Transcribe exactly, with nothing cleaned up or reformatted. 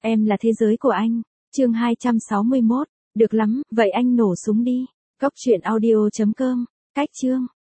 Em là thế giới của anh. Chương hai trăm sáu mươi mốt. Được lắm, vậy anh nổ súng đi. Cóc truyện audio chấm com. Cách chương.